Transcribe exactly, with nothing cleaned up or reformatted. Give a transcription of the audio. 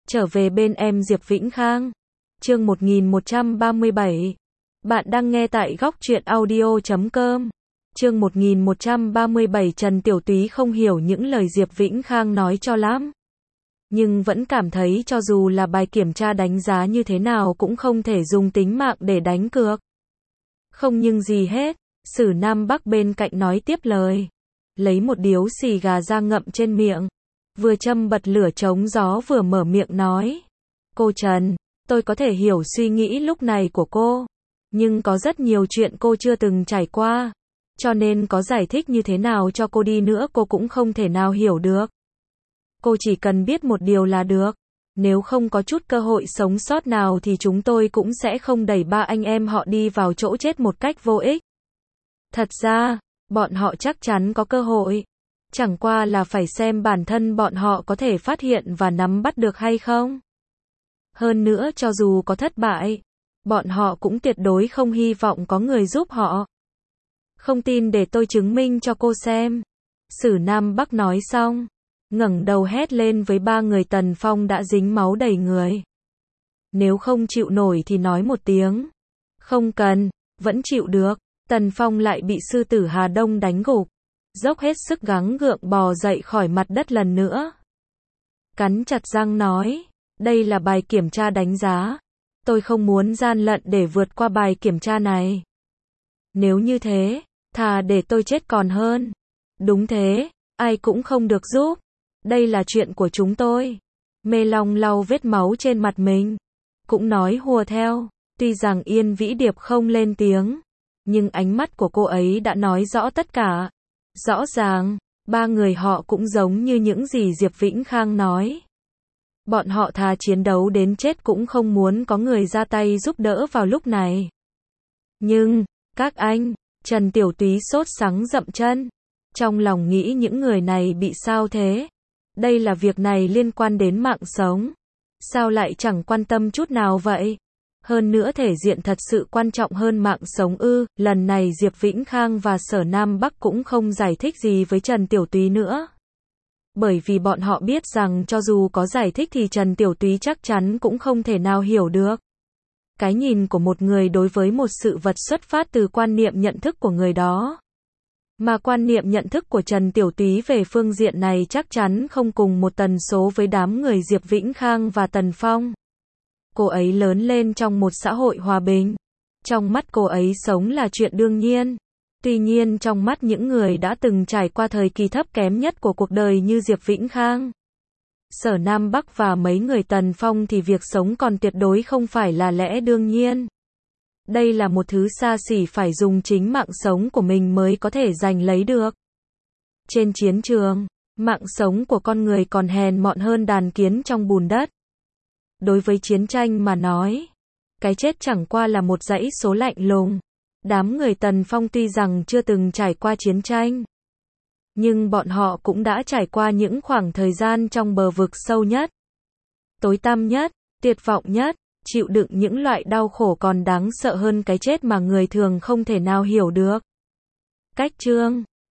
Trở về bên em Diệp Vĩnh Khang. Chương một nghìn một trăm ba mươi bảy. Bạn đang nghe tại góc truyện audio chấm com. Chương một nghìn một trăm ba mươi bảy. Trần Tiểu Túy không hiểu những lời Diệp Vĩnh Khang nói cho lắm, nhưng vẫn cảm thấy cho dù là bài kiểm tra đánh giá như thế nào cũng không thể dùng tính mạng để đánh cược. Không nhưng gì hết, Sử Nam Bắc bên cạnh nói tiếp lời, lấy một điếu xì gà ra ngậm trên miệng, vừa châm bật lửa chống gió vừa mở miệng nói. Cô Trần, tôi có thể hiểu suy nghĩ lúc này của cô, nhưng có rất nhiều chuyện cô chưa từng trải qua, cho nên có giải thích như thế nào cho cô đi nữa cô cũng không thể nào hiểu được. Cô chỉ cần biết một điều là được, nếu không có chút cơ hội sống sót nào thì chúng tôi cũng sẽ không đẩy ba anh em họ đi vào chỗ chết một cách vô ích. Thật ra, bọn họ chắc chắn có cơ hội, chẳng qua là phải xem bản thân bọn họ có thể phát hiện và nắm bắt được hay không. Hơn nữa cho dù có thất bại, bọn họ cũng tuyệt đối không hy vọng có người giúp họ. Không tin để tôi chứng minh cho cô xem. Sử Nam Bắc nói xong, ngẩng đầu hét lên với ba người Tần Phong đã dính máu đầy người. Nếu không chịu nổi thì nói một tiếng. Không cần, vẫn chịu được. Tần Phong lại bị sư tử Hà Đông đánh gục, dốc hết sức gắng gượng bò dậy khỏi mặt đất lần nữa. Cắn chặt răng nói, đây là bài kiểm tra đánh giá. Tôi không muốn gian lận để vượt qua bài kiểm tra này. Nếu như thế, thà để tôi chết còn hơn. Đúng thế, ai cũng không được giúp. Đây là chuyện của chúng tôi. Mê Long lau vết máu trên mặt mình, cũng nói hùa theo. Tuy rằng Yên Vĩ Điệp không lên tiếng, nhưng ánh mắt của cô ấy đã nói rõ tất cả. Rõ ràng, ba người họ cũng giống như những gì Diệp Vĩnh Khang nói. Bọn họ thà chiến đấu đến chết cũng không muốn có người ra tay giúp đỡ vào lúc này. Nhưng, các anh, Trần Tiểu Túy sốt sắng dậm chân. Trong lòng nghĩ những người này bị sao thế? Đây là việc này liên quan đến mạng sống. Sao lại chẳng quan tâm chút nào vậy? Hơn nữa thể diện thật sự quan trọng hơn mạng sống ư? Lần này Diệp Vĩnh Khang và Sở Nam Bắc cũng không giải thích gì với Trần Tiểu Túy nữa. Bởi vì bọn họ biết rằng cho dù có giải thích thì Trần Tiểu Túy chắc chắn cũng không thể nào hiểu được. Cái nhìn của một người đối với một sự vật xuất phát từ quan niệm nhận thức của người đó. Mà quan niệm nhận thức của Trần Tiểu Túy về phương diện này chắc chắn không cùng một tần số với đám người Diệp Vĩnh Khang và Tần Phong. Cô ấy lớn lên trong một xã hội hòa bình. Trong mắt cô ấy sống là chuyện đương nhiên. Tuy nhiên trong mắt những người đã từng trải qua thời kỳ thấp kém nhất của cuộc đời như Diệp Vĩnh Khang, Sở Nam Bắc và mấy người Tần Phong thì việc sống còn tuyệt đối không phải là lẽ đương nhiên. Đây là một thứ xa xỉ phải dùng chính mạng sống của mình mới có thể giành lấy được. Trên chiến trường, mạng sống của con người còn hèn mọn hơn đàn kiến trong bùn đất. Đối với chiến tranh mà nói, cái chết chẳng qua là một dãy số lạnh lùng. Đám người Tần Phong tuy rằng chưa từng trải qua chiến tranh, nhưng bọn họ cũng đã trải qua những khoảng thời gian trong bờ vực sâu nhất, tối tăm nhất, tuyệt vọng nhất, chịu đựng những loại đau khổ còn đáng sợ hơn cái chết mà người thường không thể nào hiểu được. Cách chương